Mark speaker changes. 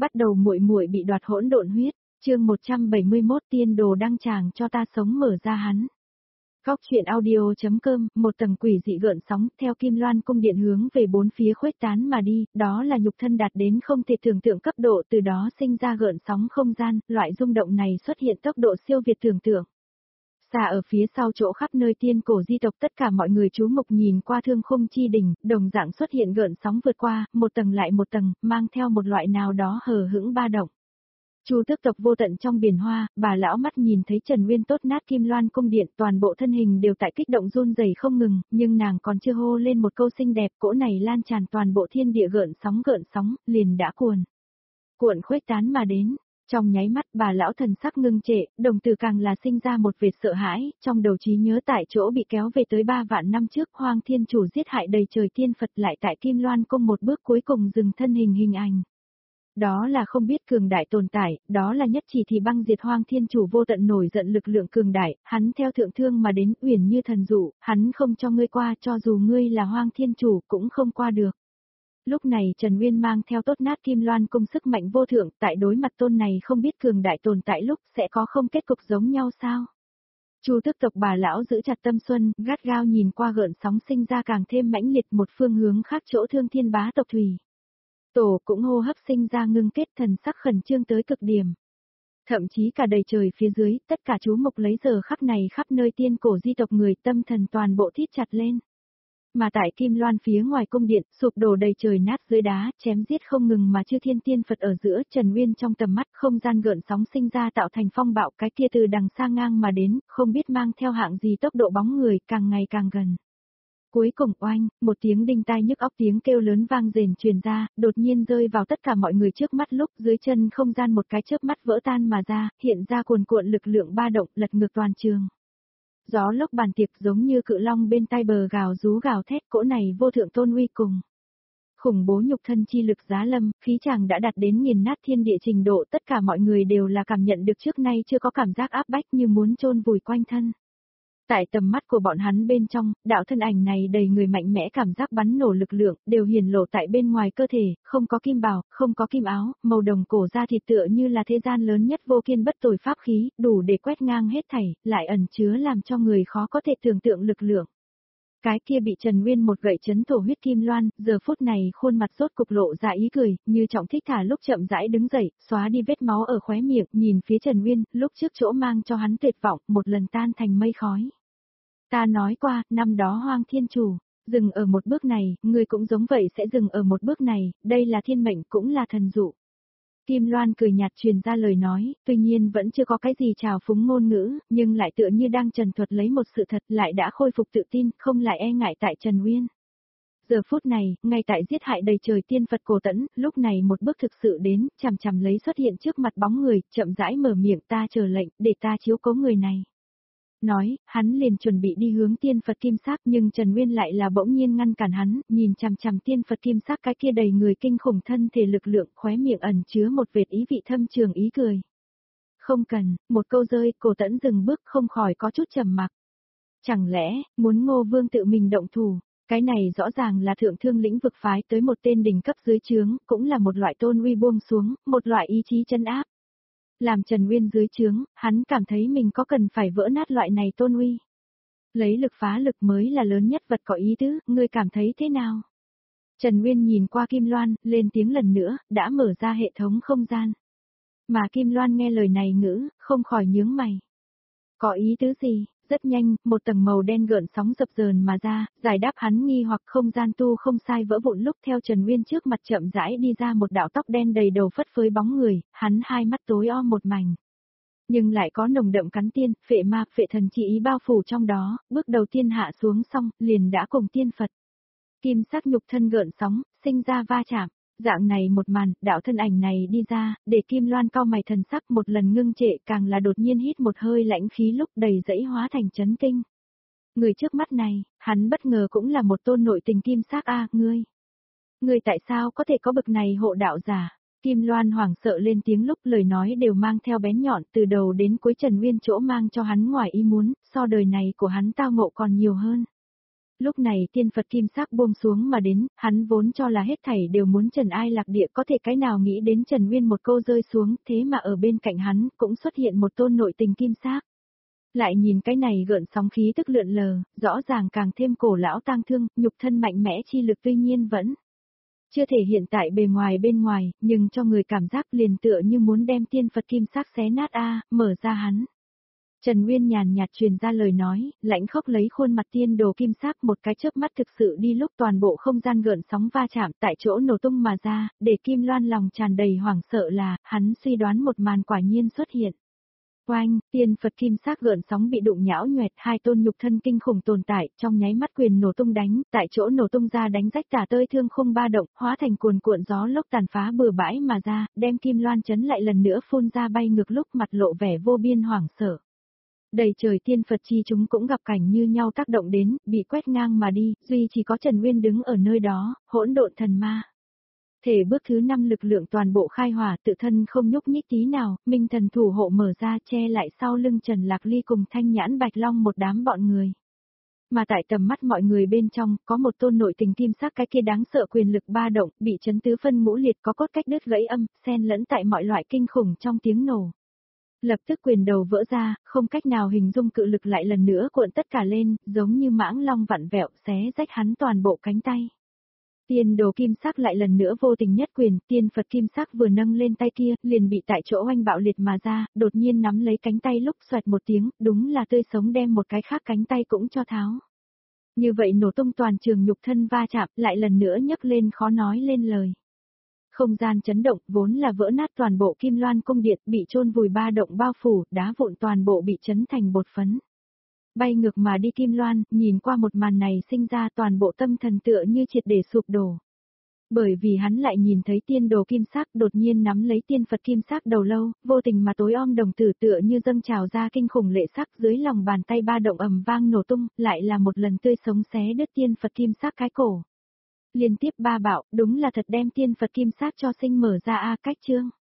Speaker 1: Bắt đầu muội muội bị đoạt hỗn độn huyết, chương 171 tiên đồ đăng tràng cho ta sống mở ra hắn. Góc chuyện audio.com, một tầng quỷ dị gợn sóng theo Kim Loan cung điện hướng về bốn phía khuếch tán mà đi, đó là nhục thân đạt đến không thể tưởng tượng cấp độ, từ đó sinh ra gợn sóng không gian, loại rung động này xuất hiện tốc độ siêu việt tưởng tượng. Xa ở phía sau chỗ khắp nơi tiên cổ di tộc, tất cả mọi người chú mục nhìn qua Thương Khung chi đỉnh, đồng dạng xuất hiện gợn sóng vượt qua, một tầng lại một tầng, mang theo một loại nào đó hờ hững ba động. Chu tước tộc vô tận trong biển hoa, bà lão mắt nhìn thấy Trần Nguyên tốt nát Kim Loan cung điện, toàn bộ thân hình đều tại kích động run rẩy không ngừng, nhưng nàng còn chưa hô lên một câu xinh đẹp, cỗ này lan tràn toàn bộ thiên địa gợn sóng, liền đã cuộn khuếch tán mà đến. Trong nháy mắt bà lão thần sắc ngưng trệ, đồng tử càng là sinh ra một vệt sợ hãi, trong đầu trí nhớ tại chỗ bị kéo về tới 3 vạn năm trước, Hoang Thiên Chủ giết hại đầy trời tiên Phật, lại tại Kim Loan cung một bước cuối cùng dừng thân hình ảnh. Đó là không biết cường đại tồn tại, đó là nhất chỉ thì băng diệt Hoang Thiên Chủ vô tận nổi giận lực lượng cường đại, hắn theo thượng thương mà đến, uyển như thần dụ, hắn không cho ngươi qua, cho dù ngươi là Hoang Thiên Chủ cũng không qua được. Lúc này Trần Nguyên mang theo tốt nát Kim Loan cung sức mạnh vô thượng, tại đối mặt tôn này không biết cường đại tồn tại lúc sẽ có không kết cục giống nhau sao? Chu tước tộc bà lão giữ chặt tâm xuân, gắt gao nhìn qua gợn sóng sinh ra càng thêm mãnh liệt một phương hướng khác chỗ Thương Thiên bá tộc thủy. Tổ cũng hô hấp sinh ra ngưng kết, thần sắc khẩn trương tới cực điểm. Thậm chí cả đầy trời phía dưới, tất cả chú mục lấy giờ khắc này khắp nơi tiên cổ di tộc người tâm thần toàn bộ thít chặt lên. Mà tại Kim Loan phía ngoài cung điện, sụp đổ đầy trời nát dưới đá, chém giết không ngừng mà chư thiên tiên Phật ở giữa, Trần Nguyên trong tầm mắt, không gian gợn sóng sinh ra tạo thành phong bạo, cái kia từ đằng xa ngang mà đến, không biết mang theo hạng gì tốc độ bóng người, càng ngày càng gần. Cuối cùng oanh, một tiếng đinh tai nhức óc, tiếng kêu lớn vang rền truyền ra, đột nhiên rơi vào tất cả mọi người trước mắt lúc dưới chân không gian một cái chớp mắt vỡ tan mà ra, hiện ra cuồn cuộn lực lượng ba động lật ngược toàn trường. Gió lốc bàn tiệc giống như cự long bên tai bờ gào rú gào thét, cỗ này vô thượng tôn uy cùng khủng bố nhục thân chi lực giá lâm, khí chàng đã đạt đến nghiền nát thiên địa trình độ, tất cả mọi người đều là cảm nhận được trước nay chưa có cảm giác áp bách như muốn chôn vùi quanh thân. Tại tầm mắt của bọn hắn bên trong, đạo thân ảnh này đầy người mạnh mẽ, cảm giác bắn nổ lực lượng, đều hiển lộ tại bên ngoài cơ thể, không có kim bào, không có kim áo, màu đồng cổ da thịt tựa như là thế gian lớn nhất vô kiên bất tồi pháp khí, đủ để quét ngang hết thảy, lại ẩn chứa làm cho người khó có thể tưởng tượng lực lượng. Cái kia bị Trần Nguyên một gậy chấn thổ huyết Kim Loan, giờ phút này khuôn mặt rốt cục lộ ra ý cười, như trọng thích thả lúc chậm rãi đứng dậy, xóa đi vết máu ở khóe miệng, nhìn phía Trần Nguyên, lúc trước chỗ mang cho hắn tuyệt vọng, một lần tan thành mây khói. Ta nói qua, năm đó Hoang Thiên Chủ, dừng ở một bước này, ngươi cũng giống vậy sẽ dừng ở một bước này, đây là thiên mệnh cũng là thần dụ. Kim Loan cười nhạt truyền ra lời nói, tuy nhiên vẫn chưa có cái gì trào phúng ngôn ngữ, nhưng lại tựa như đang trần thuật lấy một sự thật, lại đã khôi phục tự tin, không lại e ngại tại Trần Nguyên. Giờ phút này, ngay tại giết hại đầy trời tiên Phật cổ tẫn, lúc này một bước thực sự đến, chằm chằm lấy xuất hiện trước mặt bóng người, chậm rãi mở miệng, ta chờ lệnh, để ta chiếu cố người này. Nói, hắn liền chuẩn bị đi hướng tiên Phật kim sắc, nhưng Trần Nguyên lại là bỗng nhiên ngăn cản hắn, nhìn chằm chằm tiên Phật kim sắc cái kia đầy người kinh khủng thân thể lực lượng, khóe miệng ẩn chứa một vệt ý vị thâm trường ý cười. Không cần, một câu rơi, Cổ Tẫn dừng bước, không khỏi có chút trầm mặc. Chẳng lẽ, muốn Ngô Vương tự mình động thủ, cái này rõ ràng là thượng thương lĩnh vực phái tới một tên đỉnh cấp dưới trướng, cũng là một loại tôn uy buông xuống, một loại ý chí chân áp. Làm Trần Nguyên dưới trướng, hắn cảm thấy mình có cần phải vỡ nát loại này tôn uy. Lấy lực phá lực mới là lớn nhất vật có ý tứ, ngươi cảm thấy thế nào? Trần Nguyên nhìn qua Kim Loan, lên tiếng lần nữa, đã mở ra hệ thống không gian. Mà Kim Loan nghe lời này ngữ, không khỏi nhướng mày. Có ý tứ gì? Rất nhanh, một tầng màu đen gợn sóng dập dờn mà ra, giải đáp hắn nghi hoặc không gian tu không sai vỡ vụn lúc theo Trần Nguyên trước mặt chậm rãi đi ra một đạo tóc đen đầy đầu phất phới bóng người, hắn hai mắt tối om một mảnh. Nhưng lại có nồng đậm cắn tiên, phệ ma, phệ thần chi ý bao phủ trong đó, bước đầu tiên hạ xuống xong, liền đã cùng tiên Phật. Kim sắc nhục thân gợn sóng, sinh ra va chạm. Dạng này một màn, đạo thân ảnh này đi ra, để Kim Loan cau mày thần sắc một lần ngưng trệ, càng là đột nhiên hít một hơi lãnh khí lúc đầy dẫy hóa thành chấn kinh. Người trước mắt này, hắn bất ngờ cũng là một tôn nội tình kim sắc a, ngươi. Ngươi tại sao có thể có bực này hộ đạo giả? Kim Loan hoảng sợ lên tiếng lúc lời nói đều mang theo bén nhọn, từ đầu đến cuối Trần Nguyên chỗ mang cho hắn ngoài ý muốn, so đời này của hắn tao ngộ còn nhiều hơn. Lúc này tiên Phật kim sắc buông xuống mà đến, hắn vốn cho là hết thảy đều muốn trần ai lạc địa, có thể cái nào nghĩ đến Trần Nguyên một câu rơi xuống, thế mà ở bên cạnh hắn cũng xuất hiện một tôn nội tình kim sắc. Lại nhìn cái này gợn sóng khí tức lượn lờ, rõ ràng càng thêm cổ lão tang thương, nhục thân mạnh mẽ chi lực tuy nhiên vẫn chưa thể hiện tại bề ngoài bên ngoài, nhưng cho người cảm giác liền tựa như muốn đem tiên Phật kim sắc xé nát mở ra hắn. Trần Nguyên nhàn nhạt truyền ra lời nói, lãnh khốc lấy khuôn mặt tiên đồ kim sắc một cái chớp mắt thực sự đi lúc toàn bộ không gian gợn sóng va chạm tại chỗ nổ tung mà ra, để Kim Loan lòng tràn đầy hoảng sợ là, hắn suy đoán một màn quả nhiên xuất hiện. Oanh, tiên Phật kim sắc gợn sóng bị đụng nhão nhoẹt, hai tôn nhục thân kinh khủng tồn tại, trong nháy mắt quyền nổ tung đánh, tại chỗ nổ tung ra đánh rách tả tơi thương khung ba động, hóa thành cuồn cuộn gió lốc tàn phá bừa bãi mà ra, đem Kim Loan chấn lại lần nữa phun ra bay ngược lúc mặt lộ vẻ vô biên hoảng sợ. Đầy trời tiên Phật chi chúng cũng gặp cảnh như nhau tác động đến, bị quét ngang mà đi, duy chỉ có Trần Nguyên đứng ở nơi đó, hỗn độn thần ma. Thể bước thứ 5 lực lượng toàn bộ khai hỏa, tự thân không nhúc nhích tí nào, minh thần thủ hộ mở ra che lại sau lưng Trần Lạc Ly cùng Thanh Nhãn Bạch Long một đám bọn người. Mà tại tầm mắt mọi người bên trong, có một tôn nội tình kim sắc cái kia đáng sợ quyền lực ba động, bị chấn tứ phân ngũ liệt có cốt cách đứt gãy âm, xen lẫn tại mọi loại kinh khủng trong tiếng nổ. Lập tức quyền đầu vỡ ra, không cách nào hình dung cự lực lại lần nữa cuộn tất cả lên, giống như mãng long vặn vẹo xé rách hắn toàn bộ cánh tay. Tiên đồ kim sắc lại lần nữa vô tình nhất quyền, tiên Phật kim sắc vừa nâng lên tay kia, liền bị tại chỗ oanh bạo liệt mà ra, đột nhiên nắm lấy cánh tay lúc xoẹt một tiếng, đúng là tươi sống đem một cái khác cánh tay cũng cho tháo. Như vậy nổ tung toàn trường nhục thân va chạm, lại lần nữa nhấc lên khó nói lên lời. Không gian chấn động, vốn là vỡ nát toàn bộ Kim Loan cung điện, bị chôn vùi ba động bao phủ, đá vụn toàn bộ bị chấn thành bột phấn. Bay ngược mà đi Kim Loan, nhìn qua một màn này sinh ra toàn bộ tâm thần tựa như triệt để sụp đổ. Bởi vì hắn lại nhìn thấy tiên đồ kim sắc đột nhiên nắm lấy tiên Phật kim sắc đầu lâu, vô tình mà tối om đồng tử tựa như dâng trào ra kinh khủng lệ sắc dưới lòng bàn tay ba động ầm vang nổ tung, lại là một lần tươi sống xé đứt tiên Phật kim sắc cái cổ. Liên tiếp ba bạo, đúng là thật đem tiên Phật kim sắc cho sinh mở ra cách chương.